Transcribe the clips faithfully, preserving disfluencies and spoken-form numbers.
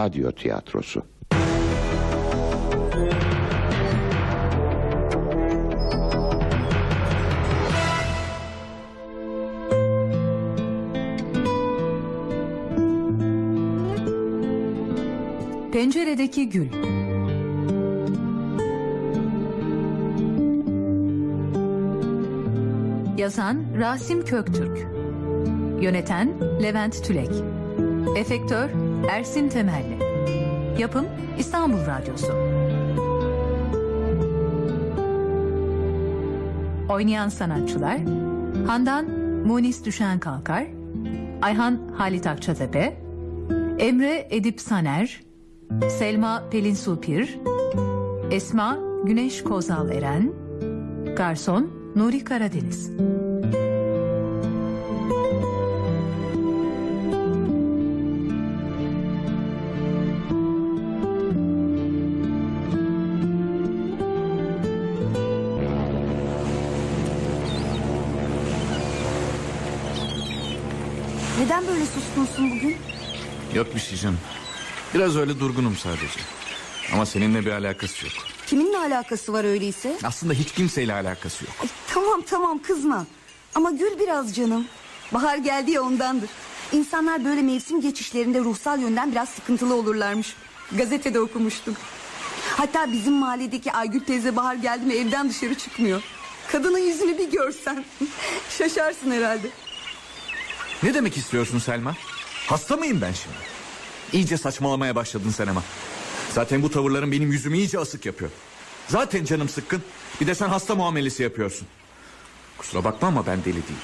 radyo tiyatrosu. Penceredeki Gül. Yazan Rasim Köktürk. Yöneten Levent Tülek. Efektör Ersin Temelli. Yapım İstanbul Radyosu. Oynayan sanatçılar: Handan Munis Düşen Kalkar, Ayhan Halit Akçatepe, Emre Edip Saner, Selma Pelin Supir, Esma Güneş Kozal Eren, Garson Nuri Karadeniz. Neden böyle suskunsun bugün? Yok bir şey canım. Biraz öyle durgunum sadece. Ama seninle bir alakası yok. Kiminle alakası var öyleyse? Aslında hiç kimseyle alakası yok. Ay, tamam tamam kızma. Ama gül biraz canım. Bahar geldi ya ondandır. İnsanlar böyle mevsim geçişlerinde ruhsal yönden biraz sıkıntılı olurlarmış. Gazetede okumuştum. Hatta bizim mahalledeki Aygül teyze bahar geldi mi evden dışarı çıkmıyor. Kadının yüzünü bir görsen şaşarsın herhalde. Ne demek istiyorsun Selma? Hasta mıyım ben şimdi? İyice saçmalamaya başladın sen ama. Zaten bu tavırların benim yüzümü iyice asık yapıyor. Zaten canım sıkkın. Bir de sen hasta muamelesi yapıyorsun. Kusura bakma ama ben deli değilim.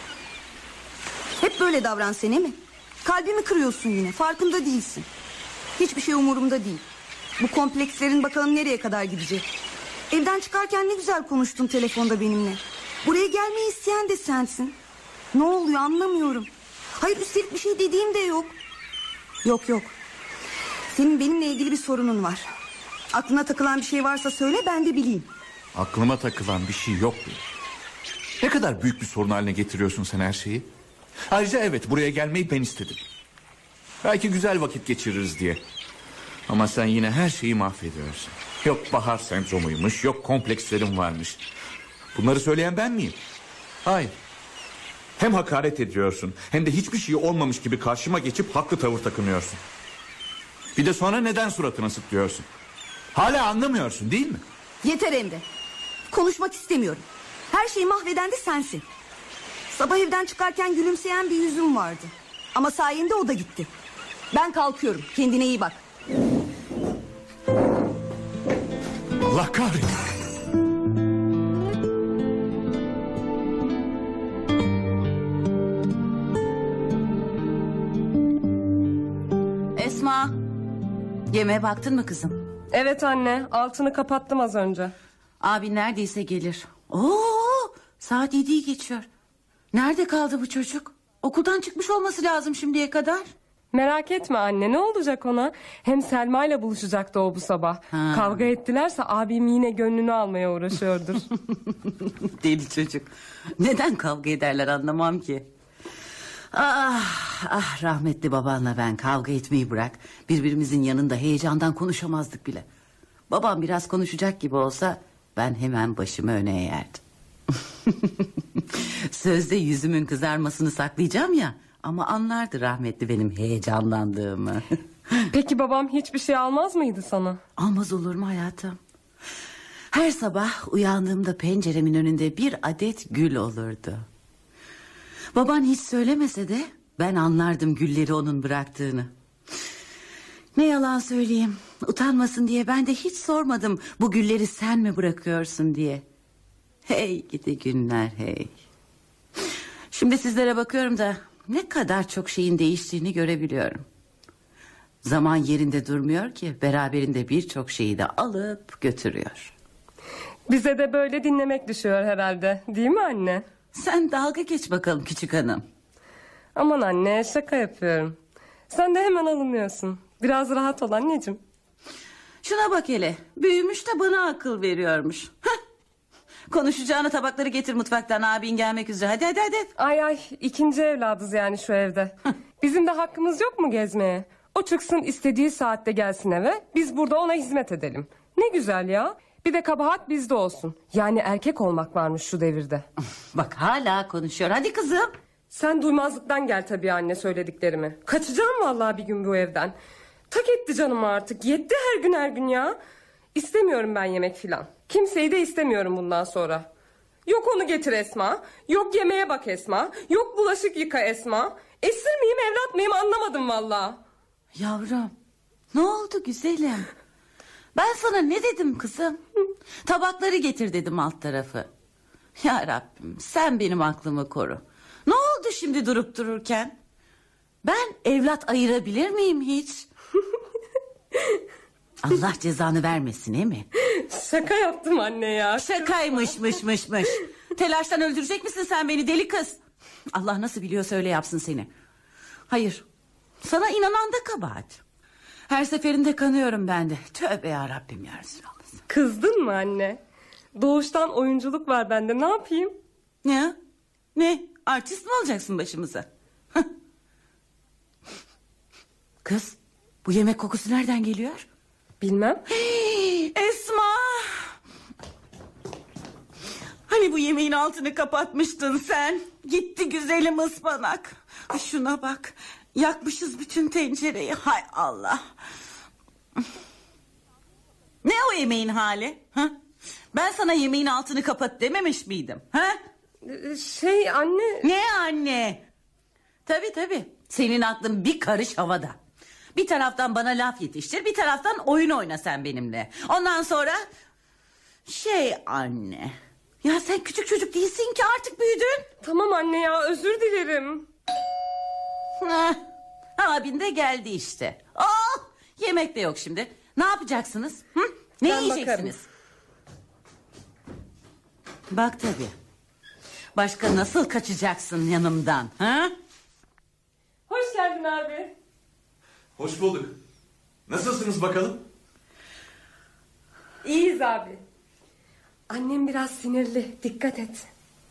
Hep böyle davran sene mi? Kalbimi kırıyorsun yine, farkında değilsin. Hiçbir şey umurumda değil. Bu komplekslerin bakalım nereye kadar gidecek. Evden çıkarken ne güzel konuştun telefonda benimle. Buraya gelmeyi isteyen de sensin. Ne oluyor anlamıyorum. Hayır, üstelik bir şey dediğim de yok. Yok yok. Senin benimle ilgili bir sorunun var. Aklına takılan bir şey varsa söyle, ben de bileyim. Aklıma takılan bir şey yok benim. Ne kadar büyük bir sorun haline getiriyorsun sen her şeyi. Ayrıca evet, buraya gelmeyi ben istedim. Belki güzel vakit geçiririz diye. Ama sen yine her şeyi mahvediyorsun. Yok bahar sendromuymuş, yok komplekslerim varmış. Bunları söyleyen ben miyim? Hayır. Hem hakaret ediyorsun, hem de hiçbir şey olmamış gibi karşıma geçip haklı tavır takınıyorsun. Bir de sonra neden suratına sıklıyorsun? Hala anlamıyorsun değil mi? Yeter Emre. Konuşmak istemiyorum. Her şeyi mahveden de sensin. Sabah evden çıkarken gülümseyen bir yüzüm vardı. Ama sayende o da gitti. Ben kalkıyorum. Kendine iyi bak. Allah kahretsin. Esma, yemeğe baktın mı kızım? Evet anne, altını kapattım az önce. Abi neredeyse gelir. Oo, saat yediyi geçiyor. Nerede kaldı bu çocuk? Okuldan çıkmış olması lazım şimdiye kadar. Merak etme anne, ne olacak ona? Hem Selma ile buluşacaktı o bu sabah. Ha. Kavga ettilerse abim yine gönlünü almaya uğraşıyordur. Deli çocuk. Neden kavga ederler anlamam ki. Ah, ah rahmetli babanla ben kavga etmeyi bırak. Birbirimizin yanında heyecandan konuşamazdık bile. Babam biraz konuşacak gibi olsa ben hemen başımı öne eğerdim. Sözde yüzümün kızarmasını saklayacağım ya. Ama anlardı rahmetli benim heyecanlandığımı. Peki babam hiçbir şey almaz mıydı sana? Almaz olur mu hayatım? Her sabah uyandığımda penceremin önünde bir adet gül olurdu. Baban hiç söylemese de ben anlardım gülleri onun bıraktığını. Ne yalan söyleyeyim, utanmasın diye ben de hiç sormadım bu gülleri sen mi bırakıyorsun diye. Hey gidi günler hey. Şimdi sizlere bakıyorum da ne kadar çok şeyin değiştiğini görebiliyorum. Zaman yerinde durmuyor ki, beraberinde birçok şeyi de alıp götürüyor. Bize de böyle dinlemek düşüyor herhalde, değil mi anne? Sen dalga geç bakalım küçük hanım. Aman anne, şaka yapıyorum. Sen de hemen alınıyorsun. Biraz rahat ol anneciğim. Şuna bak hele, büyümüş de bana akıl veriyormuş. Heh. Konuşacağını tabakları getir mutfaktan, abin gelmek üzere. Hadi hadi hadi. Ay ay, ikinci evladız yani şu evde. Bizim de hakkımız yok mu gezmeye? O çıksın istediği saatte gelsin eve. Biz burada ona hizmet edelim. Ne güzel ya. Bir de kabahat bizde olsun. Yani erkek olmak varmış şu devirde. Bak hala konuşuyor. Hadi kızım. Sen duymazlıktan gel tabii anne söylediklerimi. Kaçacağım vallahi bir gün bu evden. Tak etti canımı artık. Yetti her gün her gün ya. İstemiyorum ben yemek filan. Kimseyi de istemiyorum bundan sonra. Yok onu getir Esma. Yok yemeğe bak Esma. Yok bulaşık yıka Esma. Esir miyim evlat mıyım anlamadım vallahi. Yavrum, ne oldu güzelim? Ben sana ne dedim kızım? Tabakları getir dedim alt tarafı. Ya Rabbim sen benim aklımı koru. Ne oldu şimdi durup dururken? Ben evlat ayırabilir miyim hiç? Allah cezanı vermesin değil mi? Şaka yaptım anne ya. Şakaymış mış mış mış. Telaştan öldürecek misin sen beni deli kız? Allah nasıl biliyorsa öyle yapsın seni. Hayır, sana inanan da kabahat. Her seferinde kanıyorum ben de. Tövbe ya Rabbim ya Resulallah. Kızdın mı anne? Doğuştan oyunculuk var bende, ne yapayım? Ne? Ne? Artist mi olacaksın başımıza? Hah. Kız, bu yemek kokusu nereden geliyor? Bilmem. Hey, Esma! Hani bu yemeğin altını kapatmıştın sen? Gitti güzelim ıspanak. Şuna bak. Yakmışız bütün tencereyi. Hay Allah. Ne o yemeğin hali? Ha? Ben sana yemeğin altını kapat dememiş miydim? Ha? Şey anne... Ne anne? Tabii tabii. Senin aklın bir karış havada. Bir taraftan bana laf yetiştir, bir taraftan oyun oyna sen benimle. Ondan sonra... Şey anne... Ya sen küçük çocuk değilsin ki artık büyüdün. Tamam anne ya özür dilerim. Heh, abin de geldi işte. Oh, yemek de yok şimdi. Ne yapacaksınız? Hı? Ne Ben yiyeceksiniz? bakarım. Bak tabii. Başka nasıl kaçacaksın yanımdan? Ha? Hoş geldin abi. Hoş bulduk. Nasılsınız bakalım? İyiyiz abi. Annem biraz sinirli, dikkat et.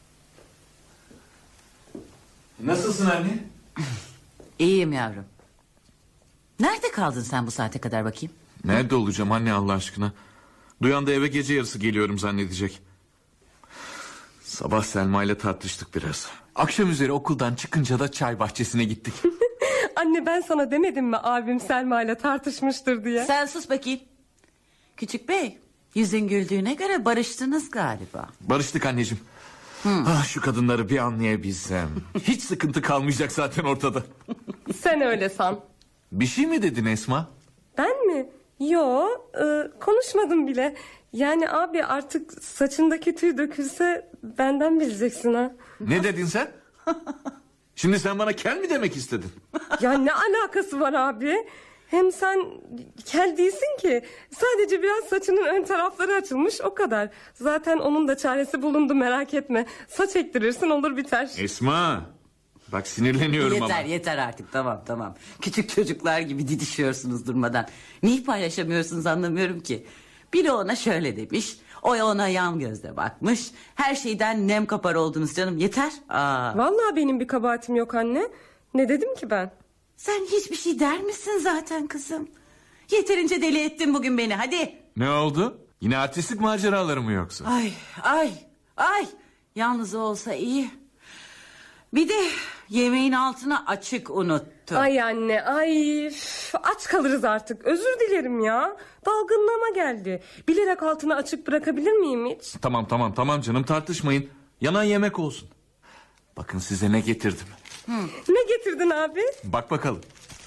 Nasılsın anne? İyiyim yavrum. Nerede kaldın sen bu saate kadar bakayım? Nerede olacağım anne Allah aşkına? Duyan da eve gece yarısı geliyorum zannedecek. Sabah Selma ile tartıştık biraz. Akşam üzeri okuldan çıkınca da çay bahçesine gittik. Anne ben sana demedim mi abim Selma ile tartışmıştır diye. Sen sus bakayım. Küçük bey, yüzün güldüğüne göre barıştınız galiba. Barıştık anneciğim. Ah şu kadınları bir anlayabilsem. Hiç sıkıntı kalmayacak zaten ortada. Sen öyle san. Bir şey mi dedin Esma? Ben mi? Yo e, konuşmadım bile. Yani abi artık saçındaki tüy dökülse benden bileceksin ha. Ne dedin sen? Şimdi sen bana kel mi demek istedin? Ya ne alakası var abi? Hem sen kel değilsin ki. Sadece biraz saçının ön tarafları açılmış o kadar. Zaten onun da çaresi bulundu merak etme. Saç ektirirsin olur biter. Esma. Bak sinirleniyorum Yeter ama. yeter artık tamam tamam. Küçük çocuklar gibi didişiyorsunuz durmadan. Neyi paylaşamıyorsunuz anlamıyorum ki. Biri ona şöyle demiş. O ona yan gözle bakmış. Her şeyden nem kapar oldunuz canım yeter. Aa. Vallahi benim bir kabahatim yok anne. Ne dedim ki ben? Sen hiçbir şey der misin zaten kızım? Yeterince deli ettin bugün beni hadi. Ne oldu? Yine artistlik maceraları mı yoksa? Ay ay ay. Yalnız olsa iyi. Bir de yemeğin altına açık unuttu. Ay anne ay üf, aç kalırız artık özür dilerim ya. Dalgınlığıma geldi. Bilerek altını açık bırakabilir miyim hiç? Tamam tamam tamam canım tartışmayın. Yanan yemek olsun. Bakın size ne getirdim. Ne getirdin abi? Bak bakalım.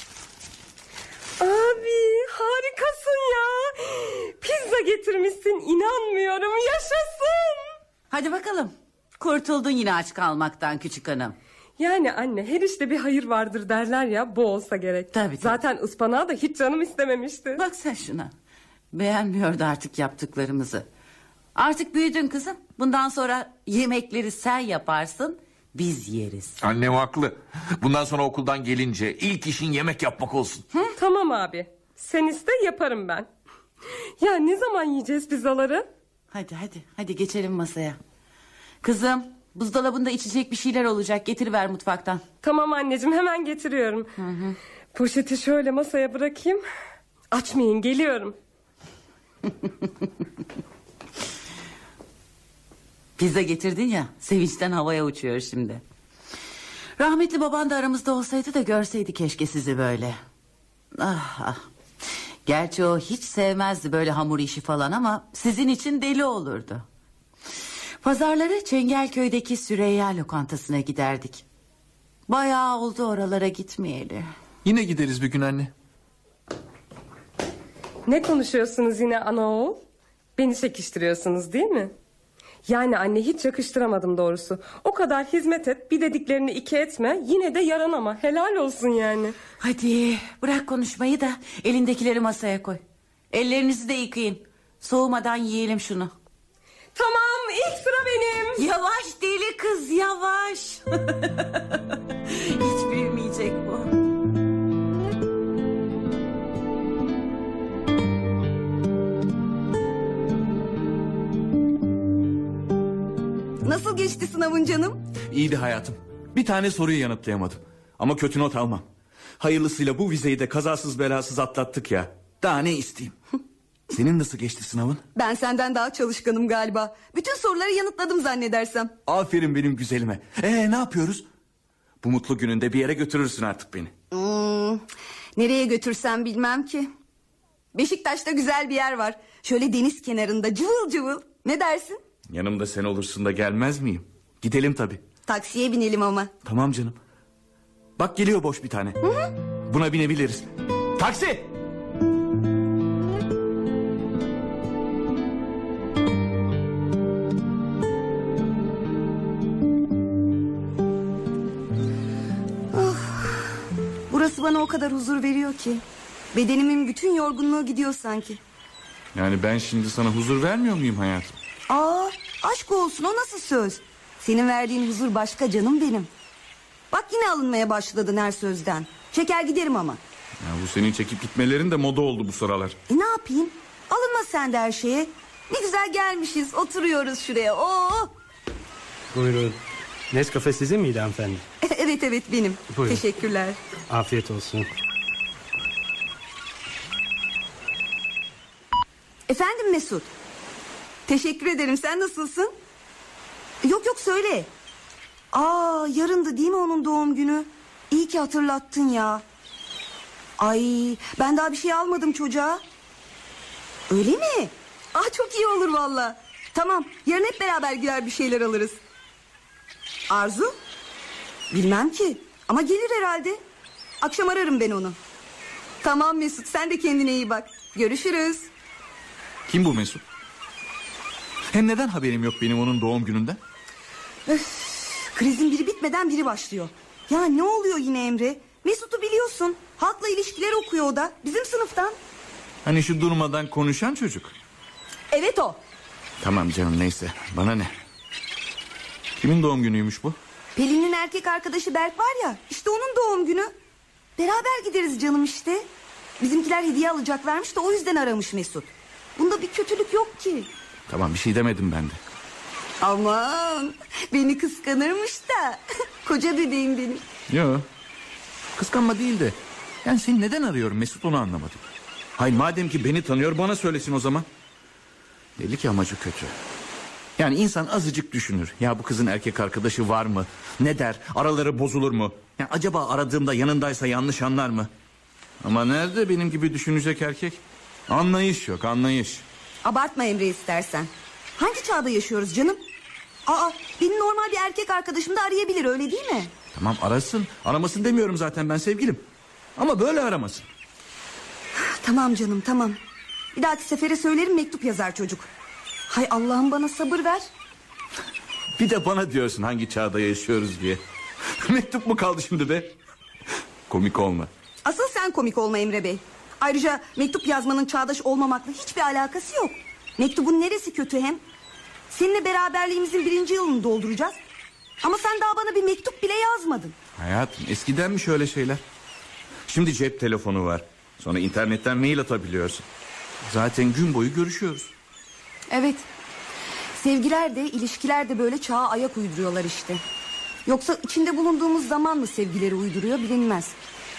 Abi harikasın ya. Pizza getirmişsin inanmıyorum yaşasın. Hadi bakalım. Kurtuldun yine aç kalmaktan küçük hanım. Yani anne her işte bir hayır vardır derler ya bu olsa gerek. Tabii, tabii. Zaten ıspanağı da hiç canım istememişti. Bak sen şuna. Beğenmiyordu artık yaptıklarımızı. Artık büyüdün kızım. Bundan sonra yemekleri sen yaparsın. Biz yeriz. Annem haklı. Bundan sonra okuldan gelince ilk işin yemek yapmak olsun. Hı, tamam abi. Sen iste yaparım ben. Ya ne zaman yiyeceğiz pizzaları? Hadi hadi hadi geçelim masaya. Kızım buzdolabında içecek bir şeyler olacak. Getiriver mutfaktan. Tamam anneciğim hemen getiriyorum. Hı hı. Poşeti şöyle masaya bırakayım. Açmayın, geliyorum. Pizza getirdin ya, sevinçten havaya uçuyor şimdi. Rahmetli baban da aramızda olsaydı da görseydi keşke sizi böyle. Ah, ah. Gerçi o hiç sevmezdi böyle hamur işi falan ama sizin için deli olurdu. Pazarları Çengelköy'deki Süreyya lokantasına giderdik. Bayağı oldu oralara gitmeyeli. Yine gideriz bir gün anne. Ne konuşuyorsunuz yine ana oğul? Beni çekiştiriyorsunuz değil mi? Yani anne hiç yakıştıramadım doğrusu. O kadar hizmet et, bir dediklerini iki etme, yine de yaranama. Helal olsun yani. Hadi bırak konuşmayı da elindekileri masaya koy. Ellerinizi de yıkayın. Soğumadan yiyelim şunu. Tamam, ilk sıra benim. Yavaş deli kız, yavaş. Hiç büyümeyecek bu. Nasıl geçti sınavın canım? İyiydi hayatım. Bir tane soruyu yanıtlayamadım. Ama kötü not almam. Hayırlısıyla bu vizeyi de kazasız belasız atlattık ya. Daha ne isteyeyim? Senin nasıl geçti sınavın? Ben senden daha çalışkanım galiba. Bütün soruları yanıtladım zannedersem. Aferin benim güzelime. Ee ne yapıyoruz? Bu mutlu gününde bir yere götürürsün artık beni. Hmm, nereye götürsem bilmem ki. Beşiktaş'ta güzel bir yer var. Şöyle deniz kenarında cıvıl cıvıl. Ne dersin? Yanımda sen olursun da gelmez miyim? Gidelim tabii. Taksiye binelim ama. Tamam canım. Bak geliyor boş bir tane. Hı hı. Buna binebiliriz. Taksi! Burası bana o kadar huzur veriyor ki. Bedenimin bütün yorgunluğu gidiyor sanki. Yani ben şimdi sana huzur vermiyor muyum hayatım? Aa, aşk olsun, o nasıl söz? Senin verdiğin huzur başka canım benim. Bak yine alınmaya başladın her sözden. Çeker giderim ama. Ya bu senin çekip gitmelerin de moda oldu bu sıralar. E ne yapayım? Alınma sen de her şeye. Ne güzel gelmişiz, oturuyoruz şuraya. Oo. Buyurun. Nescafe sizin miydi hanımefendi? Evet evet benim. Buyurun. Teşekkürler. Afiyet olsun. Efendim Mesut. Teşekkür ederim, sen nasılsın? Yok yok söyle. Aa, yarındı değil mi onun doğum günü? İyi ki hatırlattın ya. Ay, ben daha bir şey almadım çocuğa. Öyle mi? Ah, çok iyi olur valla. Tamam, yarın hep beraber gider bir şeyler alırız. Arzu? Bilmem ki ama gelir herhalde. Akşam ararım ben onu. Tamam Mesut, sen de kendine iyi bak. Görüşürüz. Kim bu Mesut? Hem neden haberim yok benim onun doğum gününden? Öf, krizin biri bitmeden biri başlıyor. Ya ne oluyor yine Emre? Mesut'u biliyorsun. Halkla ilişkiler okuyor o da. Bizim sınıftan. Hani şu durmadan konuşan çocuk. Evet o. Tamam canım, neyse, bana ne? Kimin doğum günüymüş bu? Pelin'in erkek arkadaşı Berk var ya, işte onun doğum günü. Beraber gideriz canım işte. Bizimkiler hediye alacaklarmış da o yüzden aramış Mesut. Bunda bir kötülük yok ki. Tamam, bir şey demedim ben de. Aman, beni kıskanırmış da. Koca bebeğim benim. Yok, kıskanma değil de, yani seni neden arıyorum Mesut, onu anlamadım. Hayır, madem ki beni tanıyor bana söylesin o zaman. Belli ki amacı kötü. Yani insan azıcık düşünür. Ya bu kızın erkek arkadaşı var mı? Ne der? Araları bozulur mu? Ya acaba aradığımda yanındaysa yanlış anlar mı? Ama nerede benim gibi düşünecek erkek? Anlayış yok, anlayış. Abartma Emre istersen. Hangi çağda yaşıyoruz canım? Aa, beni normal bir erkek arkadaşım da arayabilir, öyle değil mi? Tamam, arasın. Aramasın demiyorum zaten ben sevgilim. Ama böyle aramasın. Tamam canım, tamam. Bir dahaki sefere söylerim, mektup yazar çocuk. Hay Allah'ım, bana sabır ver. Bir de bana diyorsun hangi çağda yaşıyoruz diye. Mektup mu kaldı şimdi be? Komik olma. Asıl sen komik olma Emre Bey. Ayrıca mektup yazmanın çağdaş olmamakla hiçbir alakası yok. Mektubun neresi kötü hem? Seninle beraberliğimizin birinci yılını dolduracağız. Ama sen daha bana bir mektup bile yazmadın. Hayatım, eskidenmiş öyle şeyler. Şimdi cep telefonu var. Sonra internetten mail atabiliyorsun. Zaten gün boyu görüşüyoruz. Evet. Sevgiler de ilişkiler de böyle çağa ayak uyduruyorlar işte. Yoksa içinde bulunduğumuz zaman mı sevgileri uyduruyor bilinmez.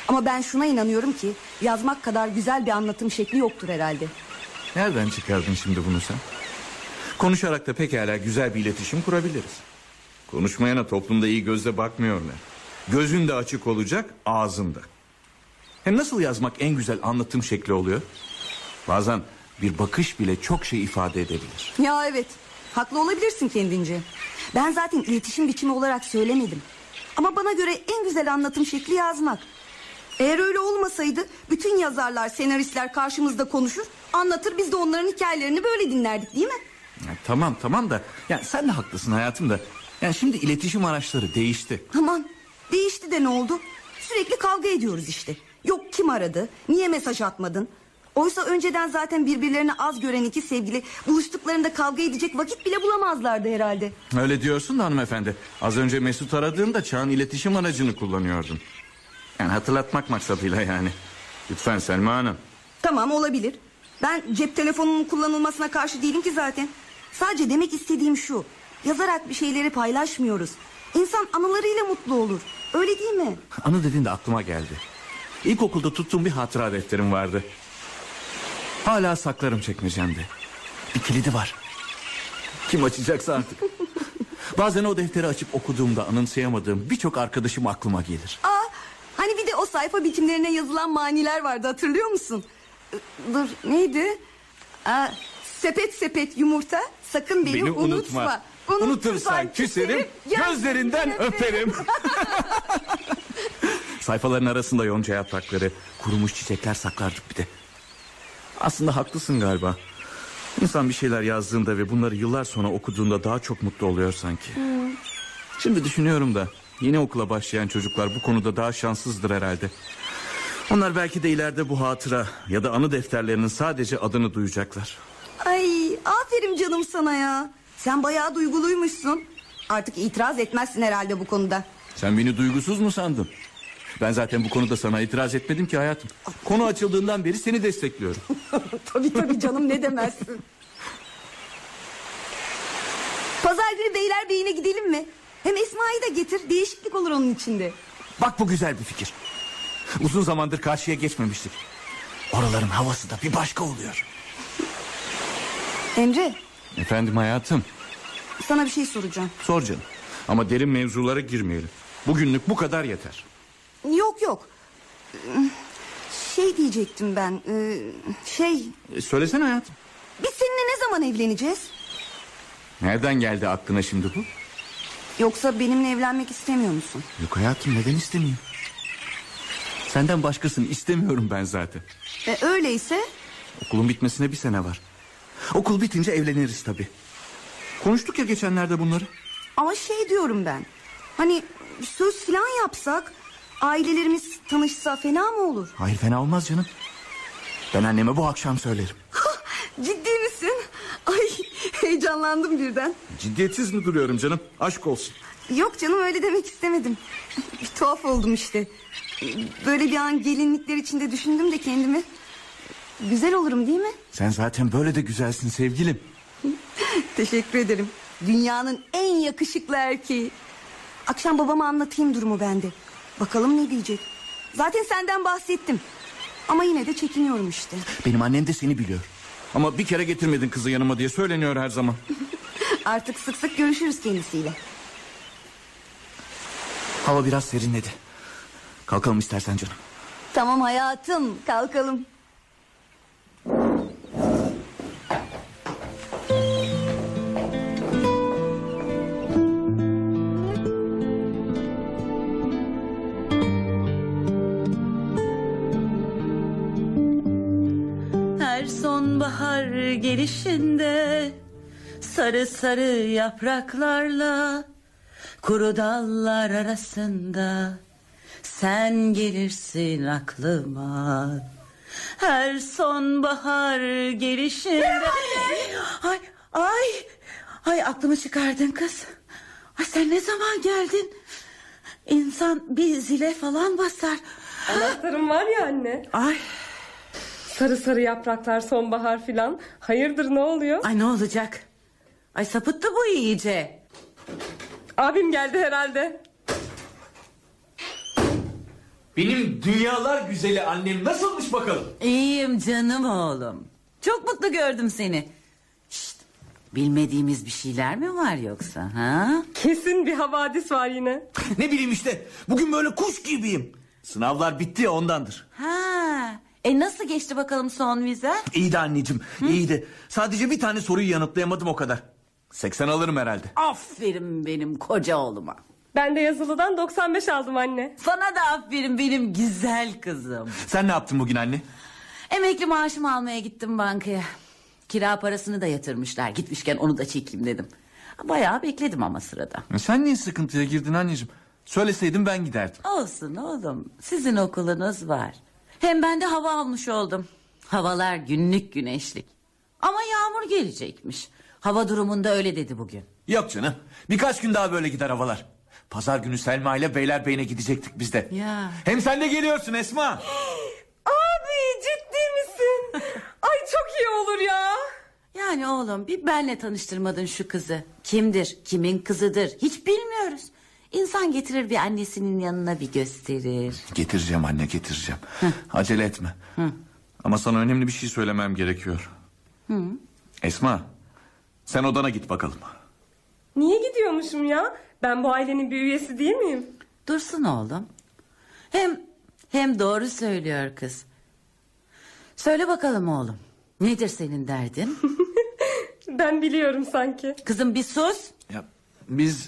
Ama ben şuna inanıyorum ki yazmak kadar güzel bir anlatım şekli yoktur herhalde. Nereden çıkardın şimdi bunu sen? Konuşarak da pekala güzel bir iletişim kurabiliriz. Konuşmayana toplumda iyi gözle bakmıyorlar. Gözün de açık olacak, ağzın da. Hem nasıl yazmak en güzel anlatım şekli oluyor? Bazen bir bakış bile çok şey ifade edebilir. Ya evet, haklı olabilirsin kendince. Ben zaten iletişim biçimi olarak söylemedim. Ama bana göre en güzel anlatım şekli yazmak. Eğer öyle olmasaydı bütün yazarlar, senaristler karşımızda konuşur, anlatır, biz de onların hikayelerini böyle dinlerdik, değil mi? Ya, tamam tamam da yani sen de haklısın hayatım da. Yani şimdi iletişim araçları değişti. Aman, değişti de ne oldu? Sürekli kavga ediyoruz işte. Yok kim aradı, niye mesaj atmadın? Oysa önceden zaten birbirlerini az gören iki sevgili buluştuklarında kavga edecek vakit bile bulamazlardı herhalde. Öyle diyorsun da hanımefendi. Az önce Mesut aradığında çağın iletişim aracını kullanıyordun. Yani hatırlatmak maksadıyla yani. Lütfen Selma Hanım. Tamam, olabilir. Ben cep telefonunun kullanılmasına karşı değilim ki zaten. Sadece demek istediğim şu: yazarak bir şeyleri paylaşmıyoruz. İnsan anılarıyla mutlu olur. Öyle değil mi? Anı dediğin de aklıma geldi. İlkokulda tuttuğum bir hatıra defterim vardı. Hala saklarım çekmecemde. Bir kilidi var. Kim açacaksa artık. Bazen o defteri açıp okuduğumda anımsayamadığım birçok arkadaşım aklıma gelir. Aa, hani bir de o sayfa bitimlerine yazılan maniler vardı, hatırlıyor musun? Ee, Dur, neydi? Aa, sepet sepet yumurta, sakın beni, Beni unutma. unutma. Unutursan Unutursan küserim, gözlerinden öperim. Sayfaların arasında yonca yaprakları, kurumuş çiçekler saklardık bir de. Aslında haklısın galiba. İnsan bir şeyler yazdığında ve bunları yıllar sonra okuduğunda daha çok mutlu oluyor sanki. Hmm. Şimdi düşünüyorum da yeni okula başlayan çocuklar bu konuda daha şanssızdır herhalde. Onlar belki de ileride bu hatıra ya da anı defterlerinin sadece adını duyacaklar. Ay, aferin canım sana ya. Sen bayağı duyguluymuşsun. Artık itiraz etmezsin herhalde bu konuda. Sen beni duygusuz mu sandın? Ben zaten bu konuda sana itiraz etmedim ki hayatım. Konu açıldığından beri seni destekliyorum. Tabii tabii canım, ne demezsin. Pazar günü Beylerbeyi'ne gidelim mi? Hem Esma'yı da getir, değişiklik olur onun içinde. Bak, bu güzel bir fikir. Uzun zamandır karşıya geçmemiştik. Oraların havası da bir başka oluyor. Emre, Efendim hayatım. sana bir şey soracağım. Sor canım. Ama derin mevzulara girmeyelim. Bugünlük bu kadar yeter. Yok yok. Şey diyecektim ben. e, Şey, E, söylesene hayatım. biz seninle ne zaman evleneceğiz? Nereden geldi aklına şimdi bu? Yoksa benimle evlenmek istemiyor musun? Yok hayatım, neden istemeyeyim? Senden başkasını istemiyorum ben zaten. E, öyleyse Okulun bitmesine bir sene var. Okul bitince evleniriz tabii. Konuştuk ya geçenlerde bunları. ama şey diyorum ben. Hani söz filan yapsak, ailelerimiz tanışsa fena mı olur? Hayır, fena olmaz canım. Ben anneme bu akşam söylerim. Ciddi misin? Ay, heyecanlandım birden. Ciddiyetsiz mi duruyorum canım? Aşk olsun. Yok canım, öyle demek istemedim. Bir tuhaf oldum işte. Böyle bir an gelinlikler içinde düşündüm de kendimi. Güzel olurum değil mi? Sen zaten böyle de güzelsin sevgilim. Teşekkür ederim. Dünyanın en yakışıklı erkeği. Akşam babama anlatayım durumu ben de. Bakalım ne diyecek. Zaten senden bahsettim. Ama yine de çekiniyorum işte. Benim annem de seni biliyor. Ama bir kere getirmedin kızı yanıma diye söyleniyor her zaman. Artık sık sık görüşürüz kendisiyle. Hava biraz serinledi. Kalkalım istersen canım. Tamam hayatım, kalkalım. Her sonbahar gelişinde sarı sarı yapraklarla kuru dallar arasında sen gelirsin aklıma. Her sonbahar gelişinde. Ay ay ay aklımı çıkardın kız. Ay sen ne zaman geldin? İnsan bir zile falan basar. Anahtarım var ya anne. Ay Sarı sarı yapraklar, sonbahar filan. Hayırdır, ne oluyor? ay ne olacak? Ay sapıttı bu iyice. Abim geldi herhalde. Benim dünyalar güzeli annem nasılmış bakalım? İyiyim canım oğlum. Çok mutlu gördüm seni. Şşt, bilmediğimiz bir şeyler mi var yoksa ha? Kesin bir havadis var yine. Ne bileyim işte bugün böyle kuş gibiyim. Sınavlar bitti ya ondandır. Ha. E nasıl geçti bakalım son vize? İyiydi anneciğim, iyiydi. Sadece bir tane soruyu yanıtlayamadım o kadar. seksen alırım herhalde. Aferin benim koca oğluma. Ben de yazılıdan doksan beş aldım anne. Sana da aferin benim güzel kızım. Sen ne yaptın bugün anne? Emekli maaşımı almaya gittim bankaya. Kira parasını da yatırmışlar. Gitmişken onu da çekeyim dedim. Bayağı bekledim ama sırada. Sen niye sıkıntıya girdin anneciğim? Söyleseydin ben giderdim. Olsun oğlum. Sizin okulunuz var. Hem ben de hava almış oldum. Havalar günlük güneşlik. Ama yağmur gelecekmiş. Hava durumunda öyle dedi bugün. Yok canım. Birkaç gün daha böyle gider havalar. Pazar günü Selma ile Beylerbeyi'ne gidecektik biz de. Ya. Hem sen de geliyorsun Esma. Abi ciddi misin? Ay çok iyi olur ya. Yani oğlum bir benle tanıştırmadın şu kızı. Kimdir, kimin kızıdır hiç bilmiyoruz. İnsan getirir bir annesinin yanına bir gösterir. Getireceğim anne getireceğim. Acele etme. Hı. Ama sana önemli bir şey söylemem gerekiyor. Hı. Esma sen odana git bakalım. Niye gidiyormuşum ya? Ben bu ailenin bir üyesi değil miyim? Dursun oğlum. Hem hem doğru söylüyor kız. Söyle bakalım oğlum. Nedir senin derdin? Ben biliyorum sanki. Kızım bir sus. Ya, biz...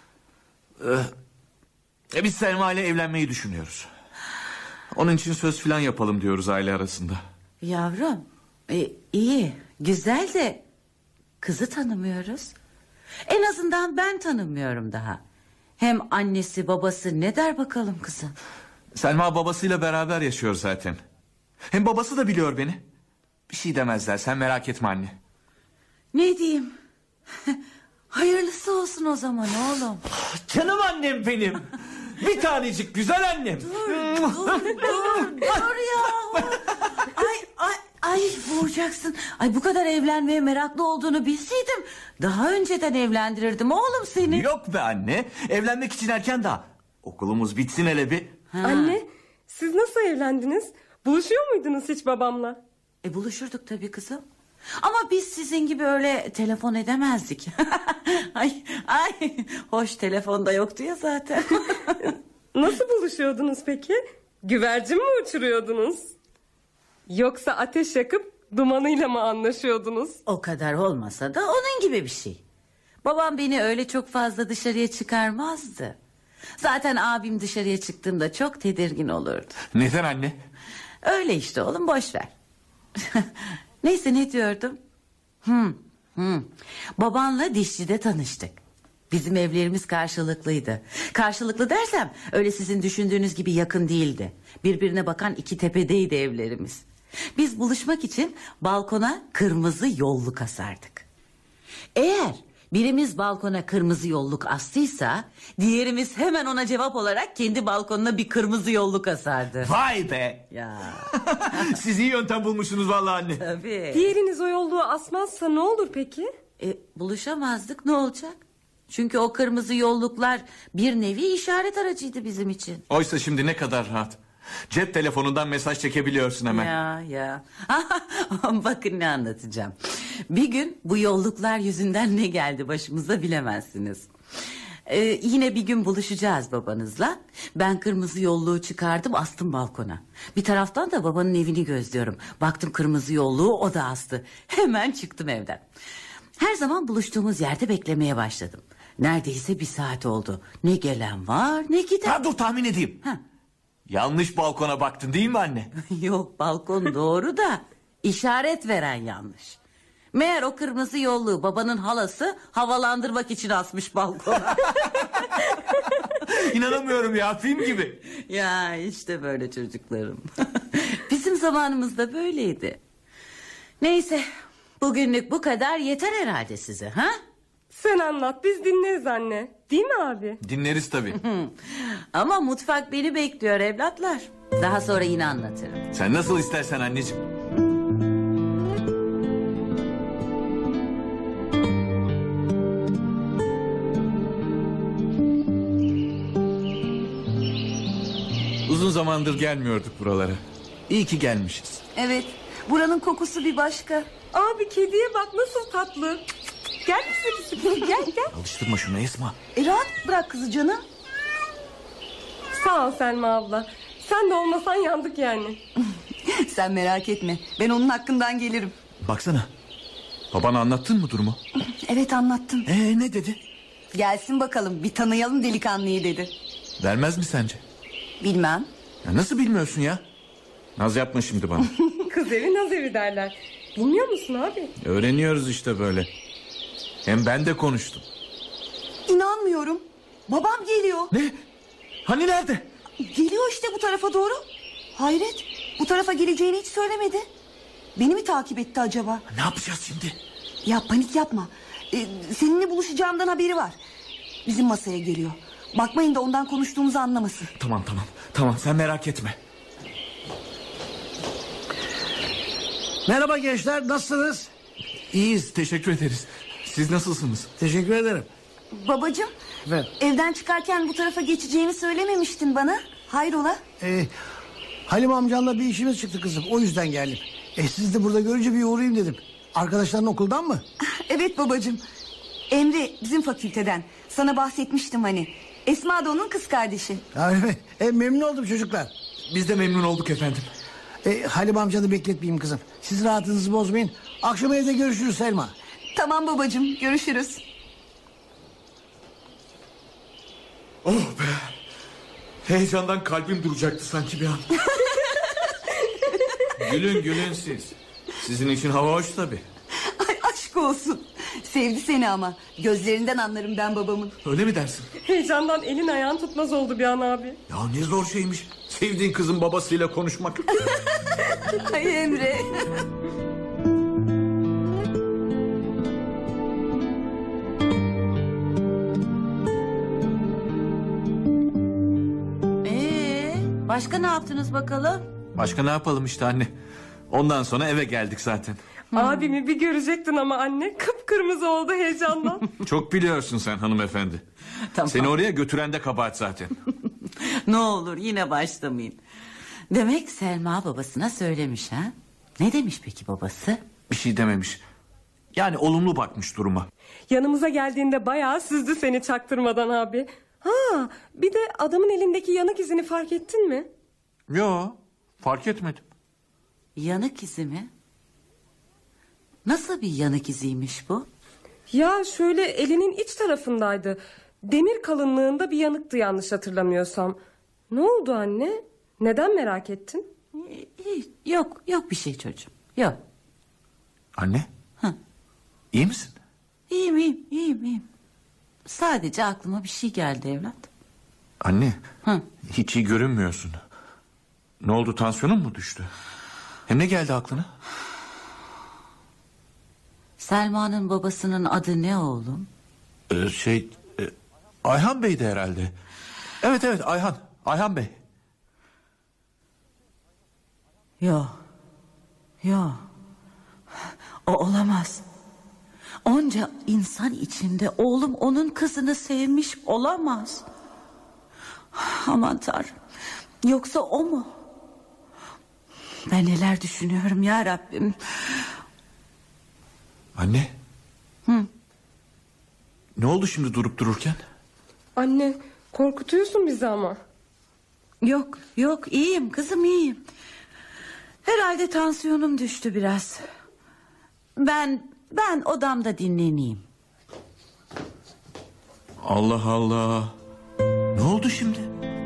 E, biz Selma ile evlenmeyi düşünüyoruz. Onun için söz filan yapalım diyoruz aile arasında. Yavrum e, iyi güzel de kızı tanımıyoruz. En azından ben tanımıyorum daha. Hem annesi babası ne der bakalım kızım. Selma babasıyla beraber yaşıyor zaten. Hem babası da biliyor beni. Bir şey demezler sen merak etme anne. Ne diyeyim? Hayırlısı olsun o zaman oğlum. Canım annem benim. Bir tanecik güzel annem. Dur dur dur dur ya. Ay ay ay boğacaksın. Ay bu kadar evlenmeye meraklı olduğunu bilseydim daha önceden evlendirirdim oğlum seni. Yok be anne. Evlenmek için erken daha. Okulumuz bitsin hele bir. Ha. Anne siz nasıl evlendiniz? Buluşuyor muydunuz hiç babamla? E buluşurduk tabii kızım. Ama biz sizin gibi öyle telefon edemezdik. ay ay hoş telefonda yoktu ya zaten. Nasıl buluşuyordunuz peki? Güvercin mi uçuruyordunuz? Yoksa ateş yakıp dumanıyla mı anlaşıyordunuz? O kadar olmasa da onun gibi bir şey. Babam beni öyle çok fazla dışarıya çıkarmazdı. Zaten abim dışarıya çıktığında çok tedirgin olurdu. Neden anne? Öyle işte oğlum boş ver. Neyse ne diyordum? Hmm, hmm. Babanla dişçide tanıştık. Bizim evlerimiz karşılıklıydı. Karşılıklı dersem öyle sizin düşündüğünüz gibi yakın değildi. Birbirine bakan iki tepedeydi evlerimiz. Biz buluşmak için balkona kırmızı yolluk asardık. Eğer birimiz balkona kırmızı yolluk astıysa diğerimiz hemen ona cevap olarak kendi balkonuna bir kırmızı yolluk asardı. Vay be. Ya Siz iyi yöntem bulmuşsunuz vallahi anne. tabii. Diğeriniz o yolluğu asmazsa ne olur peki? E, buluşamazdık ne olacak? Çünkü o kırmızı yolluklar bir nevi işaret aracıydı bizim için. Oysa şimdi ne kadar rahat. Cep telefonundan mesaj çekebiliyorsun hemen. Ya ya. Bakın ne anlatacağım. Bir gün bu yolluklar yüzünden ne geldi başımıza bilemezsiniz. Ee, yine bir gün buluşacağız babanızla. Ben kırmızı yolluğu çıkardım astım balkona. Bir taraftan da babanın evini gözlüyorum. Baktım kırmızı yolluğu o da astı. Hemen çıktım evden. Her zaman buluştuğumuz yerde beklemeye başladım. Neredeyse bir saat oldu. Ne gelen var ne giden. Ha, dur tahmin edeyim. Ha. Yanlış balkona baktın değil mi anne? Yok balkon doğru da işaret veren yanlış. Meğer o kırmızı yolluğu babanın halası havalandırmak için asmış balkona. İnanamıyorum ya, film gibi. Ya işte böyle çocuklarım. Bizim zamanımızda böyleydi. Neyse bugünlük bu kadar yeter herhalde size ha? Sen anlat biz dinleriz anne. Değil mi abi? Dinleriz tabii. Ama mutfak beni bekliyor evlatlar. Daha sonra yine anlatırım. Sen nasıl istersen anneciğim. Uzun zamandır gelmiyorduk buralara. İyi ki gelmişiz. Evet, buranın kokusu bir başka. Abi kediye bak nasıl tatlı. Gel bize gel gel. Alıştırma şunu Esma. E rahat bırak kızı canım. Sağ ol Selma abla. Sen de olmasan yandık yani. Sen merak etme, ben onun hakkından gelirim. Baksana. Babana anlattın mı durumu? Evet, anlattım. Ee ne dedi? Gelsin bakalım, bir tanıyalım delikanlıyı dedi. Vermez mi sence? Bilmem. Ya nasıl bilmiyorsun ya? Naz yapma şimdi bana. Kız evi naz evi derler. Bilmiyor musun abi? Öğreniyoruz işte böyle. Hem ben de konuştum. İnanmıyorum. Babam geliyor. Ne? Hani nerede? Geliyor işte bu tarafa doğru. Hayret, bu tarafa geleceğini hiç söylemedi. Beni mi takip etti acaba? Ne yapacağız şimdi? Ya panik yapma. Ee, seninle buluşacağımdan haberi var. Bizim masaya geliyor. Bakmayın da ondan konuştuğumuzu anlamasın. Tamam tamam. Tamam sen merak etme. Merhaba gençler, nasılsınız? İyiyiz teşekkür ederiz. Siz nasılsınız? Teşekkür ederim. Babacığım, Evet. evden çıkarken bu tarafa geçeceğini söylememiştin bana. Hayrola? Ee, Halim amcanla bir işimiz çıktı kızım, o yüzden geldim. E, siz de burada görünce bir uğrayayım dedim. Arkadaşların okuldan mı? Evet babacığım. Emre bizim fakülteden. Sana bahsetmiştim hani. Esma da onun kız kardeşi. Ha, öyle mi? E, memnun oldum çocuklar. Biz de memnun olduk efendim. E, Halim amcanı bekletmeyeyim kızım. Siz rahatınızı bozmayın. Akşam evde görüşürüz Selma. Tamam babacığım, görüşürüz. Oh be. Heyecandan kalbim duracaktı sanki bir an. Gülün gülün siz. Sizin için hava hoş tabii. Ay aşk olsun. Sevdi seni ama. Gözlerinden anlarım ben babamın. Öyle mi dersin? Heyecandan elin ayağın tutmaz oldu bir an abi. Ya ne zor şeymiş. Sevdiğin kızın babasıyla konuşmak. Ay Emre. Ee, başka ne yaptınız bakalım? Başka ne yapalım işte anne. Ondan sonra eve geldik zaten. Abimi bir görecektin ama anne. Kıpkırmızı oldu heyecandan. Çok biliyorsun sen hanımefendi. Tamam. Seni oraya götüren de kabahat zaten. Ne olur yine başlamayın. Demek Selma babasına söylemiş ha? Ne demiş peki babası? Bir şey dememiş. Yani olumlu bakmış duruma. Yanımıza geldiğinde bayağı süzdü seni çaktırmadan abi. Ha, bir de adamın elindeki yanık izini fark ettin mi? Yo, fark etmedim. Yanık izi mi? Nasıl bir yanık iziymiş bu? Ya şöyle elinin iç tarafındaydı. Demir kalınlığında bir yanıktı yanlış hatırlamıyorsam. Ne oldu anne? Neden merak ettin? Hiç, yok yok bir şey çocuğum. Yok. Anne. Hı. İyi misin? İyiyim iyiyim iyiyim iyiyim. Sadece aklıma bir şey geldi evlat. Anne. Hı. Hiç iyi görünmüyorsun. Ne oldu, tansiyonun mu düştü? Hem ne geldi aklına? Selma'nın babasının adı ne oğlum? Ee, şey e, Ayhan Bey'di herhalde. Evet evet Ayhan. Ayhan Bey. Yok. Yok. O olamaz. Onca insan içinde oğlum onun kızını sevmiş olamaz. Aman Tanrım. Yoksa o mu? Ben neler düşünüyorum ya Rabbim. Anne. Hı. Ne oldu şimdi durup dururken? Anne korkutuyorsun bizi ama. Yok yok iyiyim kızım iyiyim. Herhalde tansiyonum düştü biraz. Ben ben odamda dinleneyim. Allah Allah. Ne oldu şimdi?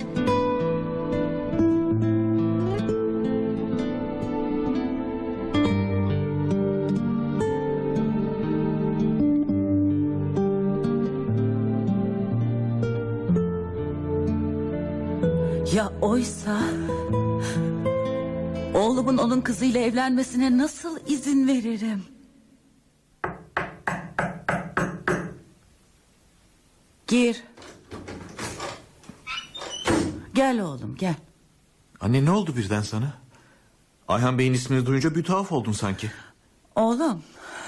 Ya oysa oğlumun onun kızıyla evlenmesine nasıl izin veririm? Gir. Gel oğlum gel. Anne ne oldu birden sana? Ayhan Bey'in ismini duyunca bir tuhaf oldun sanki. Oğlum.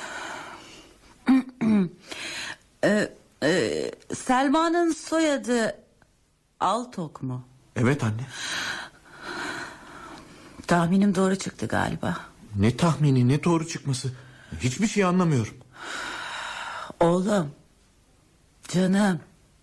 ee, e, Selma'nın soyadı Altok mu? Evet anne. Tahminim doğru çıktı galiba. Ne tahmini, ne doğru çıkması? Hiçbir şey anlamıyorum. Oğlum, canım,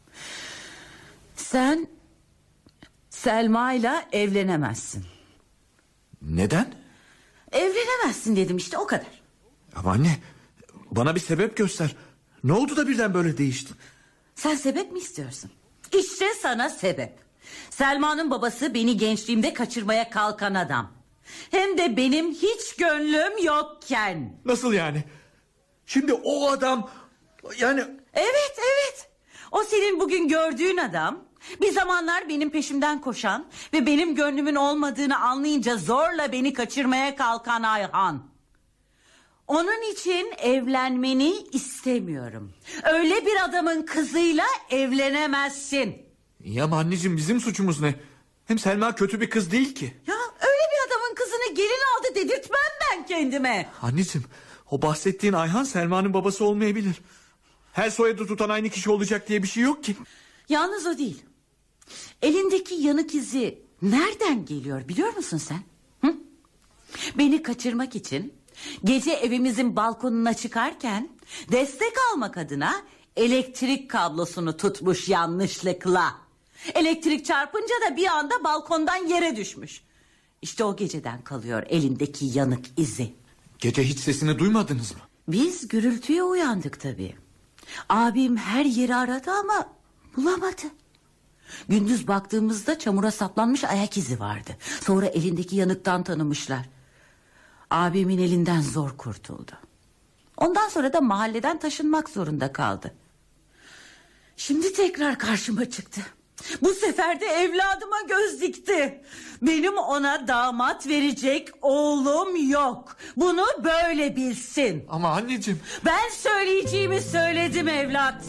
sen Selma'yla evlenemezsin. Neden? Evlenemezsin dedim işte, o kadar. Ama anne, bana bir sebep göster. Ne oldu da birden böyle değiştin? Sen sebep mi istiyorsun? İşte sana sebep. Selma'nın babası beni gençliğimde kaçırmaya kalkan adam. Hem de benim hiç gönlüm yokken. Nasıl yani? Şimdi o adam... Yani... Evet, evet. O senin bugün gördüğün adam... bir zamanlar benim peşimden koşan... ve benim gönlümün olmadığını anlayınca... zorla beni kaçırmaya kalkan Ayhan. Onun için evlenmeni istemiyorum. Öyle bir adamın kızıyla evlenemezsin. Ya ama anneciğim, bizim suçumuz ne? Hem Selma kötü bir kız değil ki. Ya öyle bir adamın kızını gelin aldı dedirtmem ben kendime. Anneciğim, o bahsettiğin Ayhan Selma'nın babası olmayabilir. Her soyadı tutan aynı kişi olacak diye bir şey yok ki. Yalnız o değil. Elindeki yanık izi nereden geliyor biliyor musun sen? Hı? Beni kaçırmak için gece evimizin balkonuna çıkarken destek almak adına elektrik kablosunu tutmuş yanlışlıkla. Elektrik çarpınca da bir anda balkondan yere düşmüş. İşte o geceden kalıyor elindeki yanık izi. Gece hiç sesini duymadınız mı? Biz gürültüye uyandık tabii. Abim her yeri aradı ama bulamadı. Gündüz baktığımızda çamura saplanmış ayak izi vardı. Sonra elindeki yanıktan tanımışlar. Abimin elinden zor kurtuldu. Ondan sonra da mahalleden taşınmak zorunda kaldı. Şimdi tekrar karşıma çıktı. Bu sefer de evladıma göz dikti. Benim ona damat verecek oğlum yok. Bunu böyle bilsin. Ama anneciğim... Ben söyleyeceğimi söyledim evlat.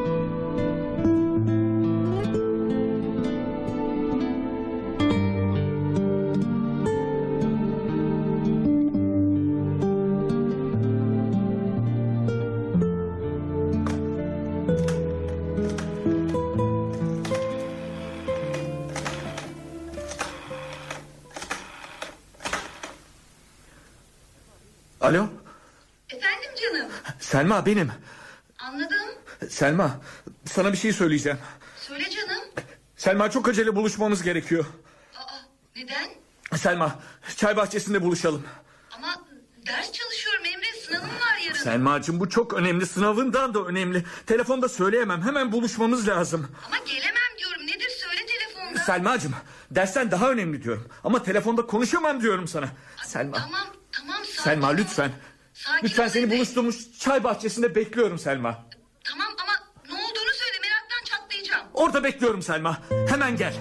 Alo? Efendim canım. Selma, benim. Anladım. Selma, sana bir şey söyleyeceğim. Söyle canım. Selma, çok acele buluşmamız gerekiyor. Aa, neden? Selma, çay bahçesinde buluşalım. Ama ders çalışıyorum Emre, sınavım var yarın. Selmacığım, bu çok önemli, sınavından da önemli. Telefonda söyleyemem, hemen buluşmamız lazım. Ama gelemem diyorum, nedir söyle telefonda. Selmacığım, dersten daha önemli diyorum. Ama telefonda konuşamam diyorum sana. Selma. Tamam tamam sakin Selma, ol. lütfen. Sakin Lütfen ol seni Emre. buluştuğumuz çay bahçesinde bekliyorum Selma. Tamam ama ne olduğunu söyle, meraktan çatlayacağım. Orada bekliyorum Selma. Hemen gel.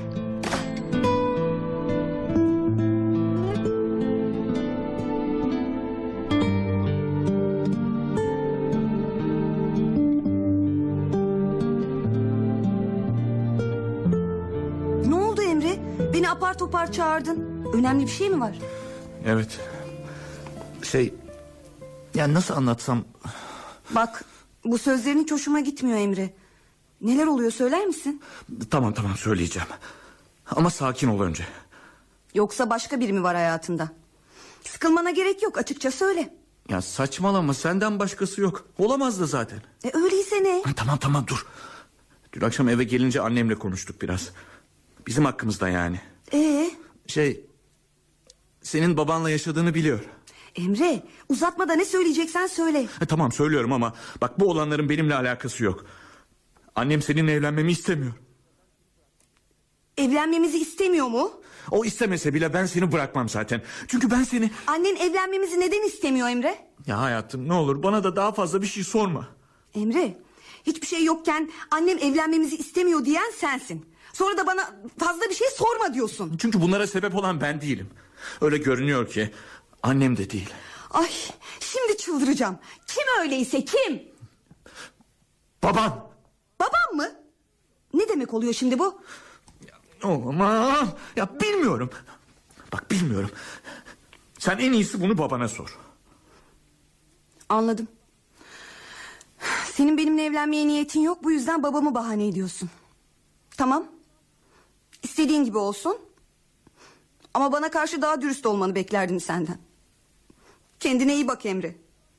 Ne oldu Emre? Beni apar topar çağırdın. Önemli bir şey mi var? Evet. Şey... Yani nasıl anlatsam... Bak, bu sözlerin hiç hoşuma gitmiyor Emre. Neler oluyor söyler misin? Tamam tamam söyleyeceğim. Ama sakin ol önce. Yoksa başka biri mi var hayatında? Sıkılmana gerek yok, açıkça söyle. Ya saçmalama, senden başkası yok. Olamaz da zaten. E öyleyse ne? Tamam tamam dur. Dün akşam eve gelince annemle konuştuk biraz. Bizim hakkımızda yani. Ee? Şey... Senin babanla yaşadığını biliyor. Emre, uzatma da ne söyleyeceksen söyle. E, tamam söylüyorum ama bak, bu olanların benimle alakası yok. Annem seninle evlenmemi istemiyor. Evlenmemizi istemiyor mu? O istemese bile ben seni bırakmam zaten. Çünkü ben seni... Annen evlenmemizi neden istemiyor Emre? Ya hayatım, ne olur bana da daha fazla bir şey sorma. Emre, hiçbir şey yokken annem evlenmemizi istemiyor diyen sensin. Sonra da bana fazla bir şey sorma diyorsun. Çünkü bunlara sebep olan ben değilim. Öyle görünüyor ki annem de değil. Ay, şimdi çıldıracağım. Kim öyleyse kim? Baban. Babam mı? Ne demek oluyor şimdi bu? Aman ya, bilmiyorum. Bak bilmiyorum. Sen en iyisi bunu babana sor. Anladım. Senin benimle evlenmeye niyetin yok, bu yüzden babamı bahane ediyorsun. Tamam. İstediğin gibi olsun. Ama bana karşı daha dürüst olmanı beklerdim senden. Kendine iyi bak Emre.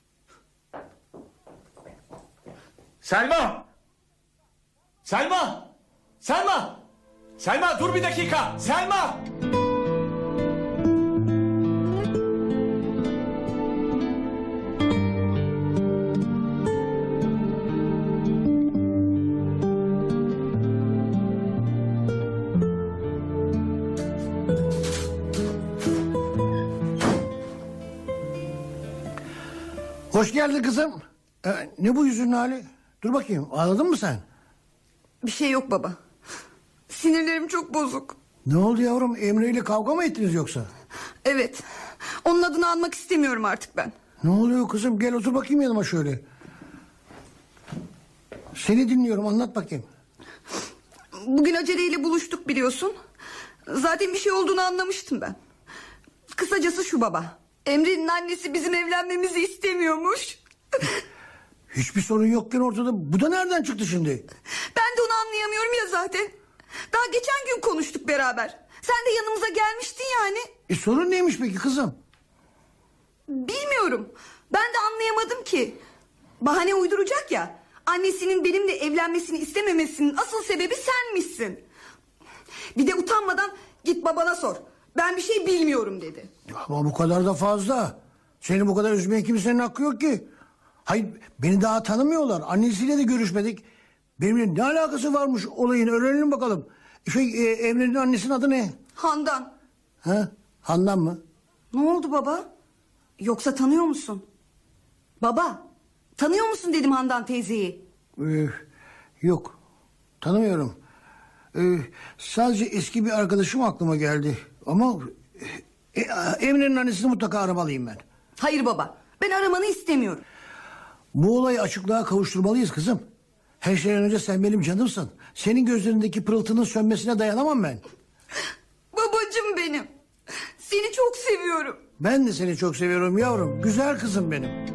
Selma! Selma! Selma! Selma dur bir dakika! Selma! Hoş geldin kızım. Ee, ne bu yüzünün hali? Dur bakayım, ağladın mı sen? Bir şey yok baba. Sinirlerim çok bozuk. Ne oldu yavrum, Emre ile kavga mı ettiniz yoksa? Evet. Onun adını almak istemiyorum artık ben. Ne oluyor kızım, gel otur bakayım yanıma şöyle. Seni dinliyorum, anlat bakayım. Bugün aceleyle buluştuk biliyorsun. Zaten bir şey olduğunu anlamıştım ben. Kısacası şu baba. Emre'nin annesi bizim evlenmemizi istemiyormuş. Hiçbir sorun yokken ortada, bu da nereden çıktı şimdi? Ben de onu anlayamıyorum ya zaten. Daha geçen gün konuştuk beraber. Sen de yanımıza gelmiştin yani. E sorun neymiş peki kızım? Bilmiyorum. Ben de anlayamadım ki. Bahane uyduracak ya. Annesinin benimle evlenmesini istememesinin asıl sebebi senmişsin. Bir de utanmadan git babana sor. Ben bir şey bilmiyorum dedi. Ama bu kadar da fazla. Seni bu kadar üzmeye kimsenin hakkı yok ki. Hayır, beni daha tanımıyorlar. Annesiyle de görüşmedik. Benimle ne alakası varmış olayın, öğrenelim bakalım. Şey, e, Emre'nin annesinin adı ne? Handan. Ha? Handan mı? Ne oldu baba? Yoksa tanıyor musun? Baba, tanıyor musun dedim Handan teyzeyi. Ee, yok, tanımıyorum. Ee, sadece eski bir arkadaşım aklıma geldi. Ama e, Emre'nin annesini mutlaka aramalıyım ben. Hayır baba, ben aramanı istemiyorum. Bu olayı açıklığa kavuşturmalıyız kızım. Her şeyden önce sen benim canımsın. Senin gözlerindeki pırıltının sönmesine dayanamam ben. Babacığım benim. Seni çok seviyorum. Ben de seni çok seviyorum yavrum. Güzel kızım benim.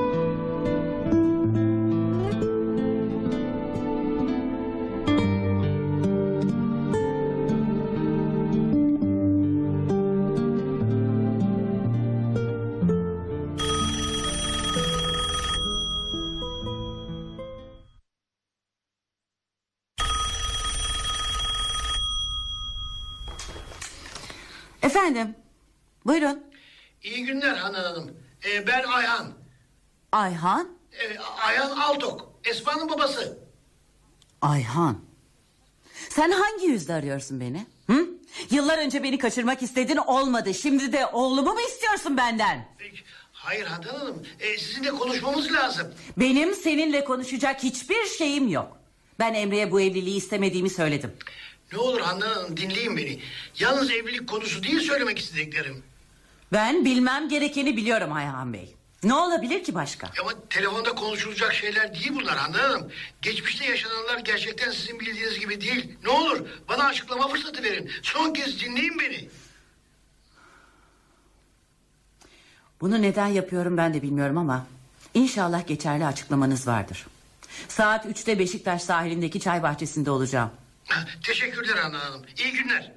Efendim, buyurun. İyi günler Handan Hanım. Ee, ben Ayhan. Ayhan? Ee, Ayhan Altok. Esma'nın babası. Ayhan. Sen hangi yüzle arıyorsun beni? Hı? Yıllar önce beni kaçırmak istedin, olmadı. Şimdi de oğlumu mu istiyorsun benden? Ee, hayır Handan Hanım. Ee, sizinle konuşmamız lazım. Benim seninle konuşacak hiçbir şeyim yok. Ben Emre'ye bu evliliği istemediğimi söyledim. Ne olur Handan Hanım, dinleyin beni. Yalnız evlilik konusu değil söylemek istediklerim. Ben bilmem gerekeni biliyorum Ayhan Bey. Ne olabilir ki başka? Ama telefonda konuşulacak şeyler değil bunlar Handan Hanım. Geçmişte yaşananlar gerçekten sizin bildiğiniz gibi değil. Ne olur bana açıklama fırsatı verin. Son kez dinleyin beni. Bunu neden yapıyorum ben de bilmiyorum ama İnşallah geçerli açıklamanız vardır. Saat üçte Beşiktaş sahilindeki çay bahçesinde olacağım. Teşekkürler Handan Hanım. İyi günler.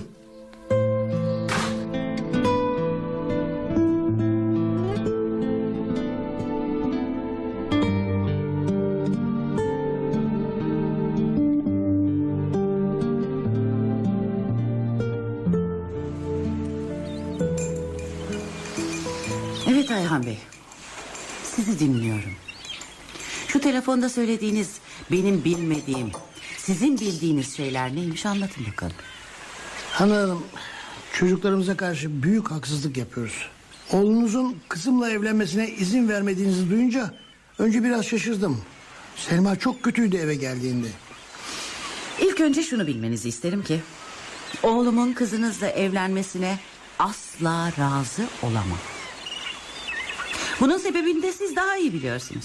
Evet Ayhan Bey, sizi dinliyorum. Şu telefonda söylediğiniz benim bilmediğim, sizin bildiğiniz şeyler neymiş anlatın bakalım. Hanım, çocuklarımıza karşı büyük haksızlık yapıyoruz. Oğlunuzun kızımla evlenmesine izin vermediğinizi duyunca önce biraz şaşırdım. Selma çok kötüydü eve geldiğinde. İlk önce şunu bilmenizi isterim ki oğlumun kızınızla evlenmesine asla razı olamam. Bunun sebebini de siz daha iyi biliyorsunuz.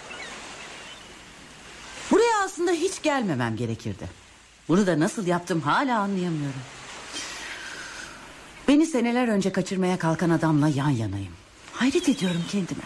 Buraya aslında hiç gelmemem gerekirdi. Bunu da nasıl yaptım hala anlayamıyorum. Beni seneler önce kaçırmaya kalkan adamla yan yanayım. Hayret ediyorum kendime.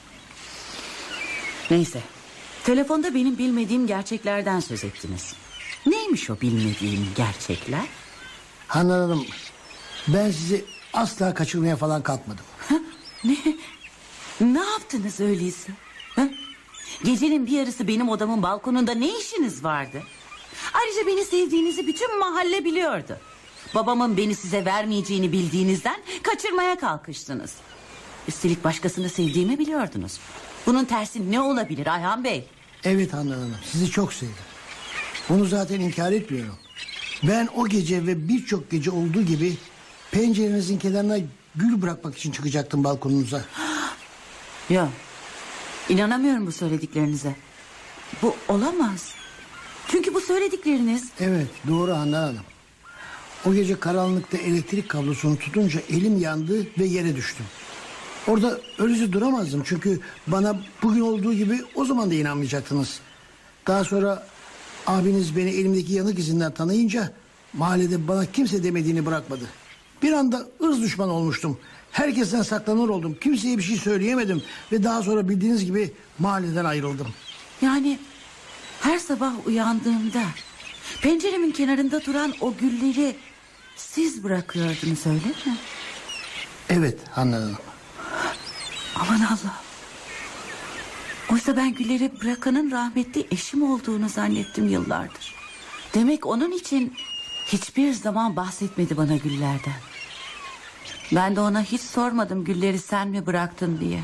Neyse, telefonda benim bilmediğim gerçeklerden söz ettiniz. Neymiş o bilmediğim gerçekler? Hanım Hanım, Ben sizi asla kaçırmaya falan kalkmadım. Ha? Ne? Ne yaptınız öyleyse? Ha? Gecenin bir yarısı benim odamın balkonunda ne işiniz vardı? Ayrıca beni sevdiğinizi bütün mahalle biliyordu. Babamın beni size vermeyeceğini bildiğinizden kaçırmaya kalkıştınız. Üstelik başkasını sevdiğimi biliyordunuz. Bunun tersi ne olabilir Ayhan Bey? Evet Handan Hanım, sizi çok sevdim. Bunu zaten inkar etmiyorum. Ben o gece ve birçok gece olduğu gibi pencerenizin kenarına gül bırakmak için çıkacaktım balkonunuza. Yok. İnanamıyorum bu söylediklerinize. Bu olamaz. Çünkü bu söyledikleriniz... Evet, doğru Handan Hanım. O gece karanlıkta elektrik kablosunu tutunca elim yandı ve yere düştüm. Orada öylece duramazdım çünkü bana bugün olduğu gibi o zaman da inanmayacaktınız. Daha sonra abiniz beni elimdeki yanık izinden tanıyınca mahallede bana kimse demediğini bırakmadı. Bir anda ırz düşmanı olmuştum. Herkesten saklanır oldum. Kimseye bir şey söyleyemedim ve daha sonra bildiğiniz gibi mahalleden ayrıldım. Yani her sabah uyandığımda penceremin kenarında duran o gülleri siz bırakıyordunuz, öyle mi? Evet Handan Hanım. Aman Allah. Oysa ben gülleri bırakanın rahmetli eşim olduğunu zannettim yıllardır. Demek onun için hiçbir zaman bahsetmedi bana güllerden. Ben de ona hiç sormadım gülleri sen mi bıraktın diye.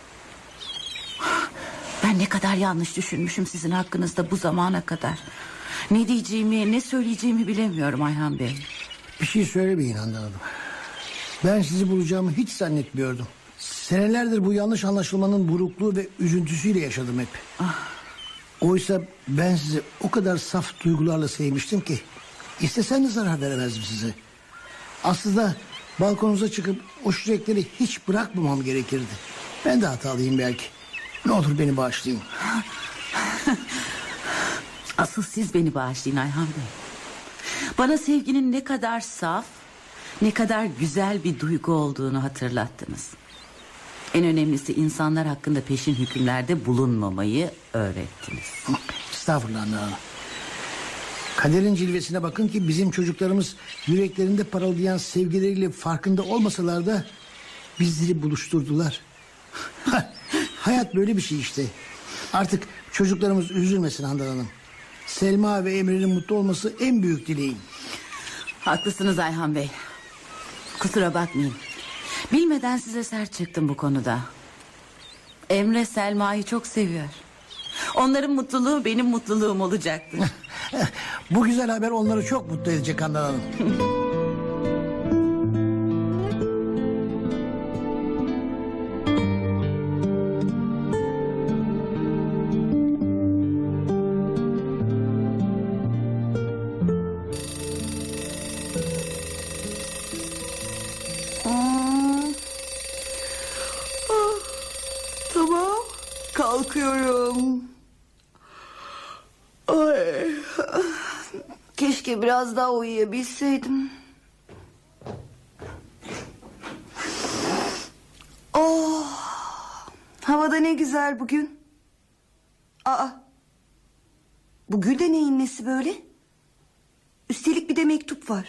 Ben ne kadar yanlış düşünmüşüm sizin hakkınızda bu zamana kadar. Ne diyeceğimi, ne söyleyeceğimi bilemiyorum Ayhan Bey. Bir şey söylemeyin Handan Hanım. Ben sizi bulacağımı hiç zannetmiyordum. Senelerdir bu yanlış anlaşılmanın burukluğu ve üzüntüsüyle yaşadım hep. Ah. Oysa ben sizi o kadar saf duygularla sevmiştim ki... ...istesen de zarar veremezdim size. Aslında balkonunuza çıkıp o çiçekleri hiç bırakmamam gerekirdi. Ben de hatalıyım belki. Ne olur beni bağışlayın. Asıl siz beni bağışlayın Ayhan Bey. Bana sevginin ne kadar saf, ne kadar güzel bir duygu olduğunu hatırlattınız. En önemlisi insanlar hakkında peşin hükümlerde bulunmamayı öğrettiniz. Estağfurullah Hanım. Kaderin cilvesine bakın ki bizim çocuklarımız yüreklerinde parıldayan sevgileriyle farkında olmasalar da bizleri buluşturdular. Hayat böyle bir şey işte. Artık çocuklarımız üzülmesin Handan Hanım. Selma ve Emre'nin mutlu olması en büyük dileğim. Haklısınız Ayhan Bey. Kusura bakmayın. Bilmeden size sert çıktım bu konuda. Emre Selma'yı çok seviyor. Onların mutluluğu benim mutluluğum olacaktır. Bu güzel haber onları çok mutlu edecek Handan Hanım. Tamam, kalkıyorum. Ay. Keşke biraz daha uyuyabilseydim. Oh, havada ne güzel bugün. Aa, bu gül de neyin nesi böyle? Üstelik bir de mektup var.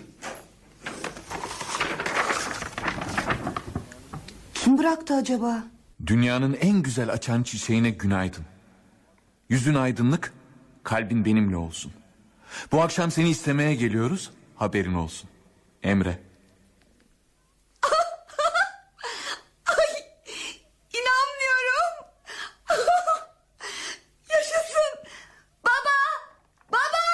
Kim bıraktı acaba? Dünyanın en güzel açan çiçeğine günaydın. Yüzün aydınlık, kalbin benimle olsun. Bu akşam seni istemeye geliyoruz, haberin olsun. Emre. Ay, inanmıyorum. Yaşasın. Baba, baba.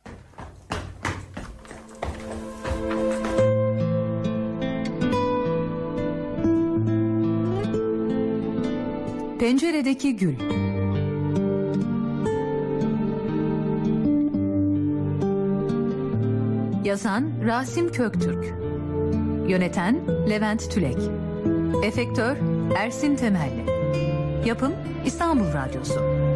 Penceredeki Gül. Yazan Rasim Köktürk. Yöneten Levent Tülek. Efektör Ersin Temelli. Yapım İstanbul Radyosu.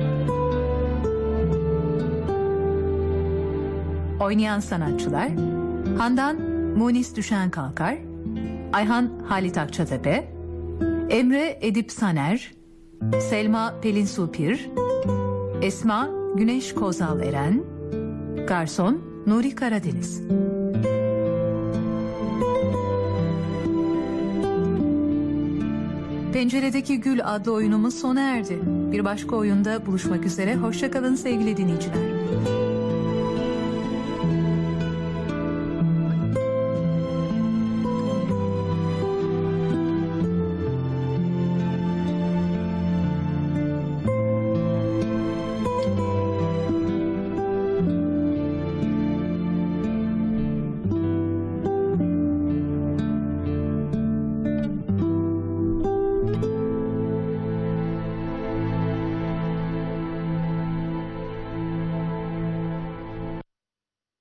Oynayan sanatçılar: Handan Munis Düşen Kalkar, Ayhan Halit Akçatepe, Emre Edip Saner, Selma Pelin Supir, Esma Güneş Kozal Eren, Garson Nuri Karadeniz. Penceredeki Gül adlı oyunumuz sona erdi. Bir başka oyunda buluşmak üzere. Hoşça kalın sevgili dinleyiciler.